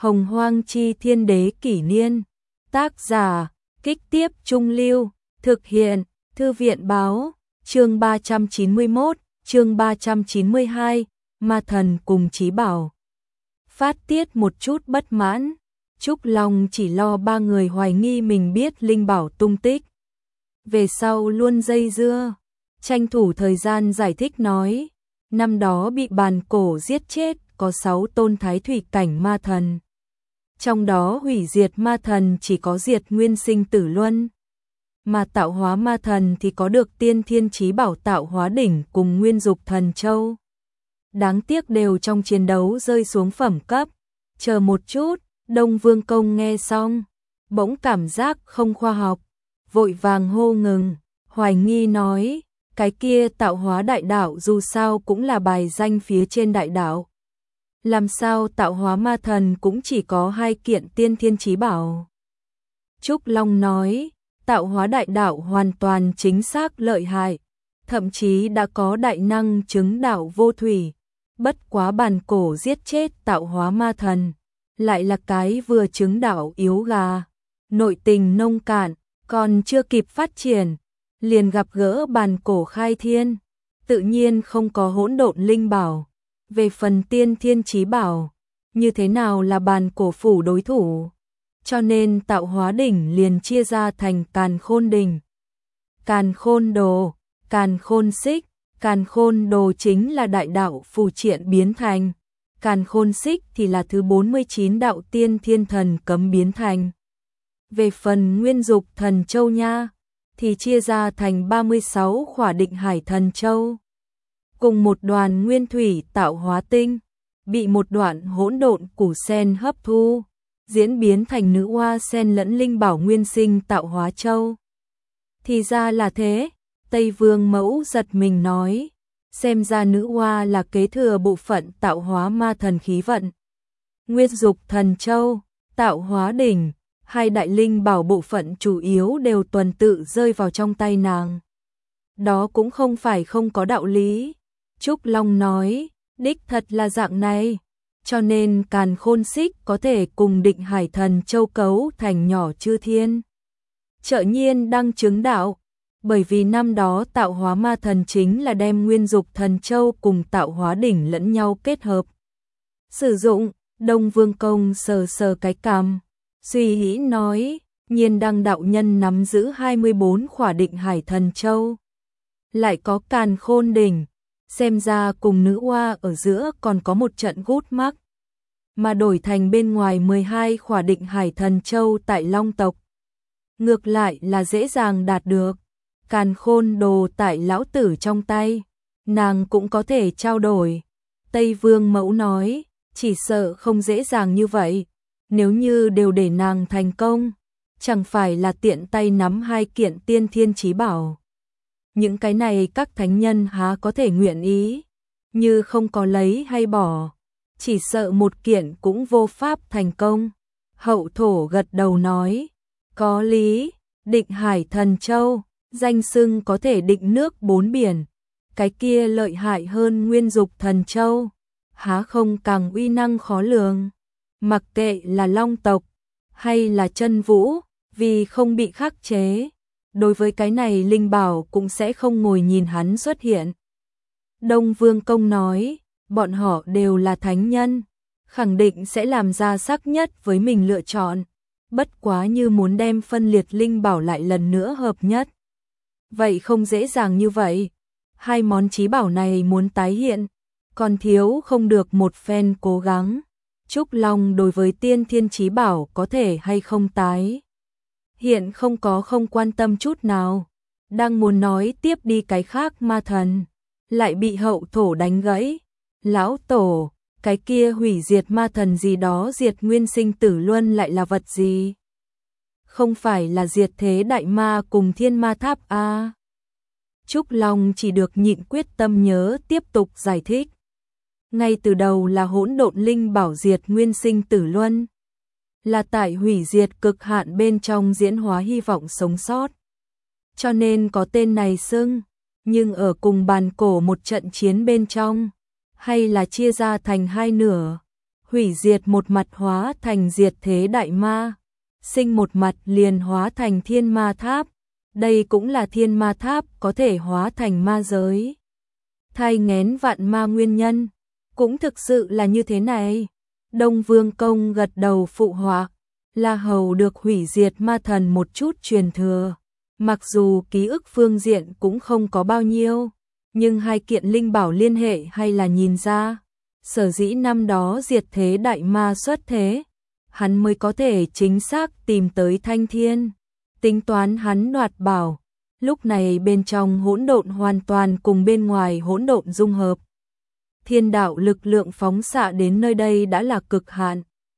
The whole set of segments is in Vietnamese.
Hồng Hoang Chi Thiên Đế Kỷ Niên. Tác giả, Kích Tiếp Trung Lưu. Thực hiện, Thư viện Báo. Chương 391, chương 392, Ma Thần cùng Chí Bảo. Phát tiết một chút bất mãn. Trúc Long chỉ lo ba người hoài nghi mình biết Linh Bảo tung tích. Về sau luôn dây dưa, tranh thủ thời gian giải thích nói, năm đó bị bàn cổ giết chết có 6 tôn thái thủy cảnh ma thần. Trong đó hủy diệt ma thần chỉ có diệt nguyên sinh tử luân, mà tạo hóa ma thần thì có được tiên thiên chí bảo tạo hóa đỉnh cùng nguyên dục thần châu. Đáng tiếc đều trong chiến đấu rơi xuống phẩm cấp. Chờ một chút, Đông Vương Công nghe xong, bỗng cảm giác không khoa học, vội vàng hô ngừng, hoài nghi nói, cái kia tạo hóa đại đạo dù sao cũng là bài danh phía trên đại đạo. Làm sao tạo hóa ma thần cũng chỉ có 2 kiện tiên thiên chí bảo? Trúc Long nói, tạo hóa đại đạo hoàn toàn chính xác lợi hại, thậm chí đã có đại năng chứng đạo vô thủy. Bất quá bàn cổ giết chết tạo hóa ma thần, lại là cái vừa chứng đạo yếu gà, nội tình nông cạn, còn chưa kịp phát triển, liền gặp gỡ bàn cổ khai thiên, tự nhiên không có hỗn độn linh bảo. Về phần tiên thiên chí bảo, như thế nào là bàn cổ phủ đối thủ? Cho nên tạo hóa đỉnh liền chia ra thành càn khôn đỉnh, càn khôn đồ, càn khôn xích. Càn khôn đồ chính là đại đạo phù triện biến thành, càn khôn xích thì là thứ 49 đạo tiên thiên thần cấm biến thành. Về phần nguyên dục thần châu nha, thì chia ra thành 36 khỏa định hải thần châu, cùng một đoàn nguyên thủy tạo hóa tinh, bị một đoạn hỗn độn củ sen hấp thu, diễn biến thành nữ hoa sen lẫn linh bảo nguyên sinh tạo hóa châu. Thì ra là thế. Tây Vương Mẫu giật mình nói, xem ra nữ hoa là kế thừa bộ phận tạo hóa ma thần khí vận. Nguyên dục thần châu, tạo hóa đỉnh, 2 đại linh bảo bộ phận chủ yếu đều tuần tự rơi vào trong tay nàng. Đó cũng không phải không có đạo lý. Trúc Long nói, đích thật là dạng này, cho nên càn khôn xích có thể cùng định hải thần châu cấu thành nhỏ chư thiên. Chợ nhiên đang chứng đạo. Bởi vì năm đó tạo hóa ma thần chính là đem nguyên dục thần châu cùng tạo hóa đỉnh lẫn nhau kết hợp. Sử dụng, Đông Vương Công sờ sờ cái cằm, suy nghĩ nói, nhiên đăng đạo nhân nắm giữ 24 khỏa định hải thần châu. Lại có càn khôn đỉnh, xem ra cùng nữ hoa ở giữa còn có một trận gút mắc. Mà đổi thành bên ngoài 12 khỏa định hải thần châu tại Long tộc. Ngược lại là dễ dàng đạt được. Càn khôn đồ tại lão tử trong tay, nàng cũng có thể trao đổi. Tây Vương Mẫu nói, chỉ sợ không dễ dàng như vậy, nếu như đều để nàng thành công, chẳng phải là tiện tay nắm 2 kiện tiên thiên chí bảo. Những cái này các thánh nhân há có thể nguyện ý, như không có lấy hay bỏ, chỉ sợ một kiện cũng vô pháp thành công. Hậu thổ gật đầu nói, có lý, định hải thần châu. Danh xưng có thể định nước 4 biển, cái kia lợi hại hơn nguyên dục thần châu, há không càng uy năng khó lường. Mặc kệ là Long tộc hay là Chân Vũ, vì không bị khắc chế, đối với cái này linh bảo cũng sẽ không ngồi nhìn hắn xuất hiện. Đông Vương Công nói, bọn họ đều là thánh nhân, khẳng định sẽ làm ra sắc nhất với mình lựa chọn, bất quá như muốn đem phân liệt linh bảo lại lần nữa hợp nhất. Vậy không dễ dàng như vậy, 2 món chí bảo này muốn tái hiện, còn thiếu không được một phen cố gắng. Trúc Long đối với tiên thiên chí bảo có thể hay không tái hiện không quan tâm chút nào, đang muốn nói tiếp đi cái khác ma thần, lại bị hậu thổ đánh gãy. Lão tổ, cái kia hủy diệt ma thần gì đó diệt nguyên sinh tử luân lại là vật gì? Không phải là diệt thế đại ma cùng thiên ma tháp a? Trúc Long chỉ được nhịn quyết tâm nhớ tiếp tục giải thích. Ngay từ đầu là hỗn độn linh bảo diệt nguyên sinh tử luân, là tại hủy diệt cực hạn bên trong diễn hóa hy vọng sống sót, cho nên có tên này xưng. Nhưng ở cùng bàn cổ một trận chiến bên trong, hay là chia ra thành 2 nửa, hủy diệt một mặt hóa thành diệt thế đại ma, sinh một mặt liền hóa thành thiên ma tháp, đây cũng là thiên ma tháp có thể hóa thành ma giới. Thai nghén vạn ma nguyên nhân, cũng thực sự là như thế này. Đông Vương Công gật đầu phụ họa, La Hầu được hủy diệt ma thần một chút truyền thừa, mặc dù ký ức phương diện cũng không có bao nhiêu, nhưng hai kiện linh bảo liên hệ hay là nhìn ra. Sở dĩ năm đó diệt thế đại ma xuất thế, hắn mới có thể chính xác tìm tới Thanh Thiên, tính toán hắn đoạt bảo. Lúc này bên trong hỗn độn hoàn toàn cùng bên ngoài hỗn độn dung hợp. Thiên đạo lực lượng phóng xạ đến nơi đây đã là cực hạn.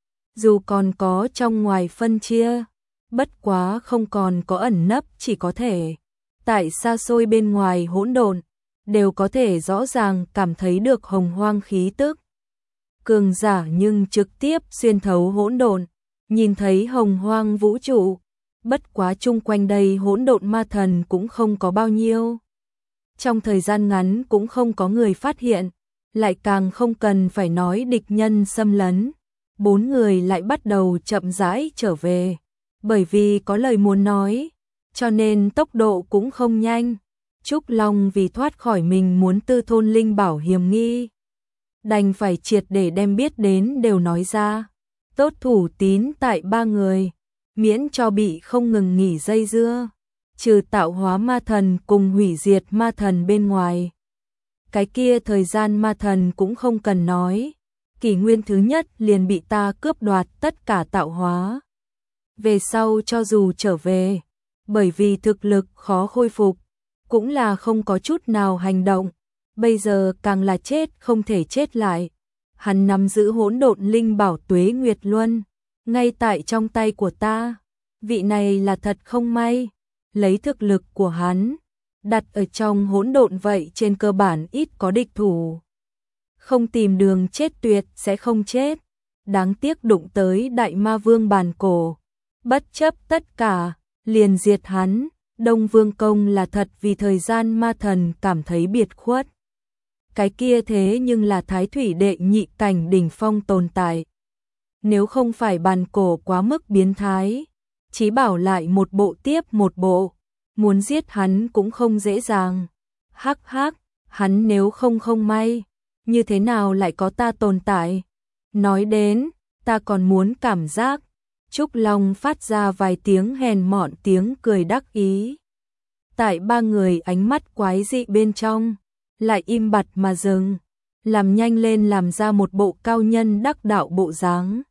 Dù còn có trong ngoài phân chia, bất quá không còn có ẩn nấp, chỉ có thể tại xa xôi bên ngoài hỗn độn đều có thể rõ ràng cảm thấy được hồng hoang khí tức. Cường giả nhưng trực tiếp xuyên thấu hỗn độn, nhìn thấy hồng hoang vũ trụ, bất quá chung quanh đây hỗn độn ma thần cũng không có bao nhiêu. Trong thời gian ngắn cũng không có người phát hiện, lại càng không cần phải nói địch nhân xâm lấn. Bốn người lại bắt đầu chậm rãi trở về, bởi vì có lời muốn nói, cho nên tốc độ cũng không nhanh. Trúc Long vì thoát khỏi mình muốn tư thôn linh bảo hiểm nghi, đành phải triệt để đem biết đến đều nói ra. Tốt thủ tín tại ba người, miễn cho bị không ngừng nghỉ dây dưa, trừ tạo hóa ma thần cùng hủy diệt ma thần bên ngoài. Cái kia thời gian ma thần cũng không cần nói, kỷ nguyên thứ nhất liền bị ta cướp đoạt tất cả tạo hóa. Về sau cho dù trở về, bởi vì thực lực khó khôi phục, cũng là không có chút nào hành động, bây giờ càng là chết không thể chết lại. Hắn nắm giữ hỗn độn linh bảo Tuế Nguyệt Luân, ngay tại trong tay của ta. Vị này là thật không may, lấy thực lực của hắn, đặt ở trong hỗn độn vậy trên cơ bản ít có địch thủ. Không tìm đường chết tuyệt sẽ không chết, đáng tiếc đụng tới đại ma vương bàn cổ, bất chấp tất cả, liền diệt hắn. Đông Vương Công là thật vì thời gian ma thần cảm thấy biệt khuất. Cái kia thế nhưng là thái thủy đệ nhị cảnh đỉnh phong tồn tại. Nếu không phải bàn cổ quá mức biến thái, chí bảo lại một bộ tiếp một bộ, muốn giết hắn cũng không dễ dàng. Hắc hắc, hắn nếu không may, như thế nào lại có ta tồn tại? Nói đến, ta còn muốn cảm giác. Trúc Long phát ra vài tiếng hèn mọn tiếng cười đắc ý. Tại ba người ánh mắt quái dị bên trong, lại im bặt mà dừng, làm nhanh lên làm ra một bộ cao nhân đắc đạo bộ dáng.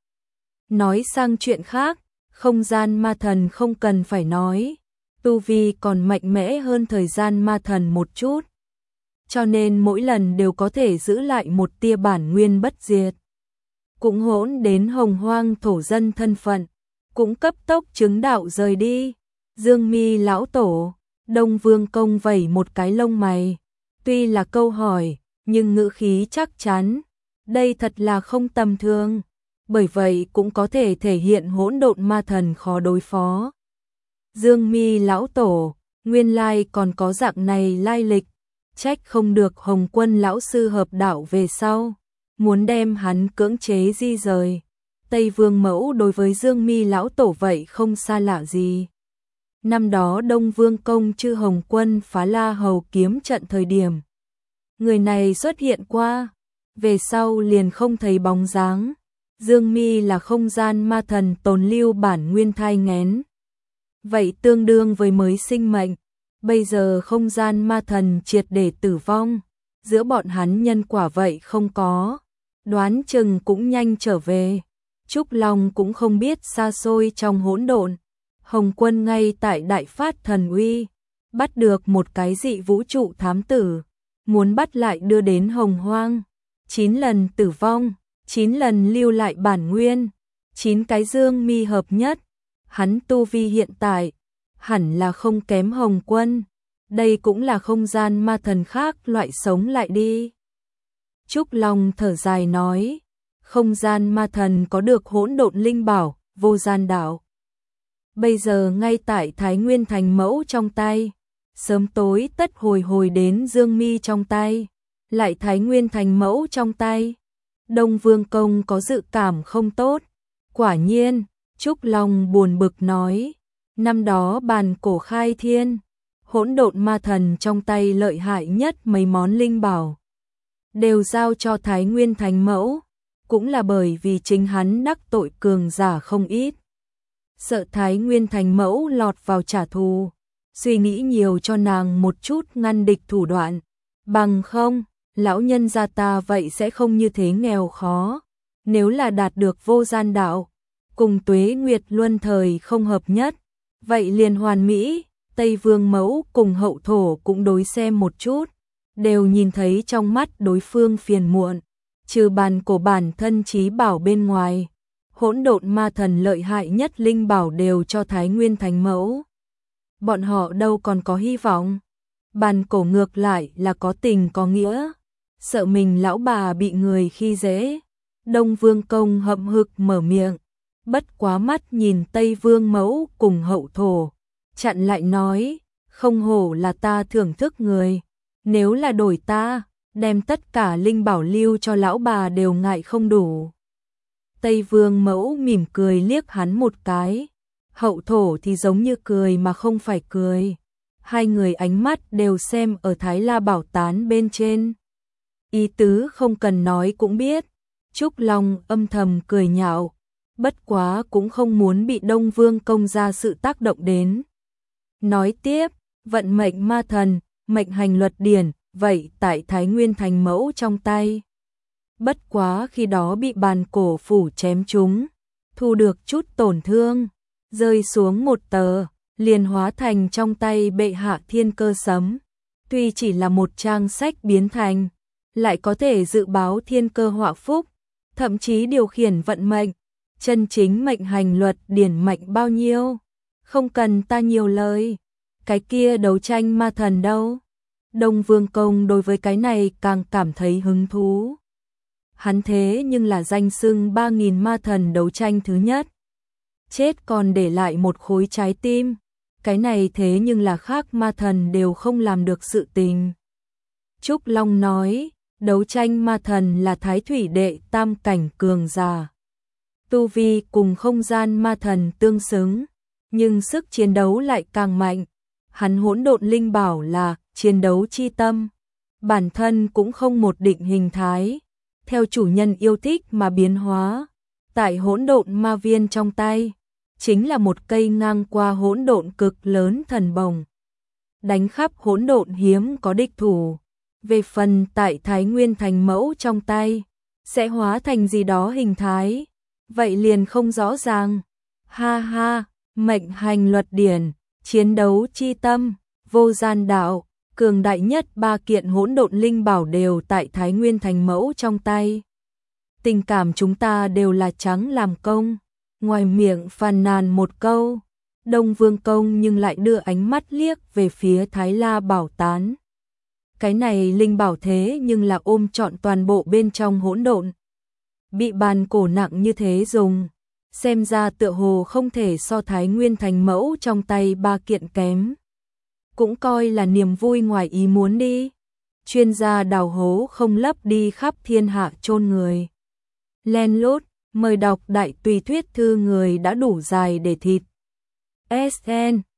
Nói sang chuyện khác, không gian ma thần không cần phải nói, tu vi còn mạnh mẽ hơn thời gian ma thần một chút, cho nên mỗi lần đều có thể giữ lại một tia bản nguyên bất diệt. Cũng hỗn đến hồng hoang thổ dân thân phận, cũng cấp tốc chứng đạo rời đi. Dương Mi lão tổ, Đông Vương Công vẩy một cái lông mày, tuy là câu hỏi, nhưng ngữ khí chắc chắn, đây thật là không tầm thường, bởi vậy cũng có thể thể hiện hỗn độn ma thần khó đối phó. Dương Mi lão tổ, nguyên lai còn có dạng này lai lịch, trách không được Hồng Quân lão sư hợp đạo về sau, muốn đem hắn cưỡng chế di rời. Tây Vương Mẫu đối với Dương Mi lão tổ vậy không xa lạ gì. Năm đó Đông Vương Công chư Hồng Quân phá La Hầu kiếm trận thời điểm, người này xuất hiện qua, về sau liền không thấy bóng dáng. Dương Mi là không gian ma thần tồn lưu bản nguyên thai nghén, vậy tương đương với mới sinh mệnh. Bây giờ không gian ma thần triệt để tử vong, giữa bọn hắn nhân quả vậy không có, đoán chừng cũng nhanh trở về. Trúc Long cũng không biết xa xôi trong hỗn độn, Hồng Quân ngay tại đại phát thần uy, bắt được một cái dị vũ trụ thám tử, muốn bắt lại đưa đến Hồng Hoang. 9 lần tử vong, 9 lần lưu lại bản nguyên, 9 cái Dương Mi hợp nhất, hắn tu vi hiện tại hẳn là không kém Hồng Quân, đây cũng là không gian ma thần khác loại sống lại đi. Trúc Long thở dài nói, không gian ma thần có được hỗn độn linh bảo, vô gian đạo. Bây giờ ngay tại Thái Nguyên Thành Mẫu trong tay, sớm tối tất hồi đến Dương Mi trong tay, lại Thái Nguyên Thành Mẫu trong tay. Đông Vương Công có dự cảm không tốt. Quả nhiên, Trúc Long buồn bực nói, năm đó bàn cổ khai thiên, hỗn độn ma thần trong tay lợi hại nhất mấy món linh bảo, đều giao cho Thái Nguyên Thánh Mẫu, cũng là bởi vì chính hắn đắc tội cường giả không ít. Sợ Thái Nguyên Thánh Mẫu lọt vào trả thù, suy nghĩ nhiều cho nàng một chút ngăn địch thủ đoạn, bằng không, lão nhân gia ta vậy sẽ không như thế nghèo khó. Nếu là đạt được vô gian đạo, cùng Tuế Nguyệt luân thời không hợp nhất, vậy liền hoàn mỹ. Tây Vương Mẫu cùng Hậu Thổ cũng đối xem một chút, đều nhìn thấy trong mắt đối phương phiền muộn, trừ bàn cổ bản thân trí bảo bên ngoài, hỗn độn ma thần lợi hại nhất linh bảo đều cho Thái Nguyên Thánh Mẫu. Bọn họ đâu còn có hy vọng. Bàn cổ ngược lại là có tình có nghĩa, sợ mình lão bà bị người khi dễ. Đông Vương Công hậm hực mở miệng, bất quá mắt nhìn Tây Vương Mẫu cùng Hậu Thổ, chặn lại nói, không hổ là ta thưởng thức người, nếu là đổi ta, đem tất cả linh bảo lưu cho lão bà đều ngại không đủ. Tây Vương Mẫu mỉm cười liếc hắn một cái, Hậu Thổ thì giống như cười mà không phải cười. Hai người ánh mắt đều xem ở Thái La Bảo Tán bên trên. Ý tứ không cần nói cũng biết. Trúc Long âm thầm cười nhạo, bất quá cũng không muốn bị Đông Vương Công ra sự tác động đến. Nói tiếp, vận mệnh ma thần, mệnh hành luật điển, vậy tại Thái Nguyên Thánh Mẫu trong tay. Bất quá khi đó bị bàn cổ phủ chém trúng, thu được chút tổn thương, rơi xuống một tờ, liền hóa thành trong tay bệ hạ thiên cơ sấm. Tuy chỉ là một trang sách biến thành, lại có thể dự báo thiên cơ họa phúc, thậm chí điều khiển vận mệnh, chân chính mệnh hành luật điển mệnh bao nhiêu. Không cần ta nhiều lời, cái kia đấu tranh ma thần đâu? Đông Vương Công đối với cái này càng cảm thấy hứng thú. Hắn thế nhưng là danh xưng 3.000 ma thần đấu tranh thứ nhất. Chết còn để lại một khối trái tim. Cái này thế nhưng là khác ma thần đều không làm được sự tình. Trúc Long nói, đấu tranh ma thần là thái thủy đệ tam cảnh cường giả. Tu vi cùng không gian ma thần tương xứng, nhưng sức chiến đấu lại càng mạnh. Hắn hỗn độn linh bảo là chiến đấu chi tâm, bản thân cũng không một định hình thái, theo chủ nhân yêu thích mà biến hóa. Tại hỗn độn ma viên trong tay, chính là một cây ngang qua hỗn độn cực lớn thần bồng, đánh khắp hỗn độn hiếm có địch thủ. Về phần tại Thái Nguyên Thánh Mẫu trong tay, sẽ hóa thành gì đó hình thái, vậy liền không rõ ràng. Ha ha, mệnh hành luật điển, chiến đấu chi tâm, vô gian đạo, cường đại nhất 3 kiện hỗn độn linh bảo đều tại Thái Nguyên Thánh Mẫu trong tay. Tình cảm chúng ta đều là trắng làm công. Ngoài miệng phàn nàn một câu, Đông Vương Công nhưng lại đưa ánh mắt liếc về phía Thái La Bảo Tán. Cái này linh bảo thế nhưng là ôm trọn toàn bộ bên trong hỗn độn. Bị bàn cổ nặng như thế dùng, xem ra tựa hồ không thể so Thái Nguyên Thánh Mẫu trong tay 3 kiện kém. Cũng coi là niềm vui ngoài ý muốn đi. Chuyên gia đào hố không lấp đi khắp thiên hạ chôn người. Len lút, mời đọc đại tùy thuyết thư người đã đủ dài để thịt. SN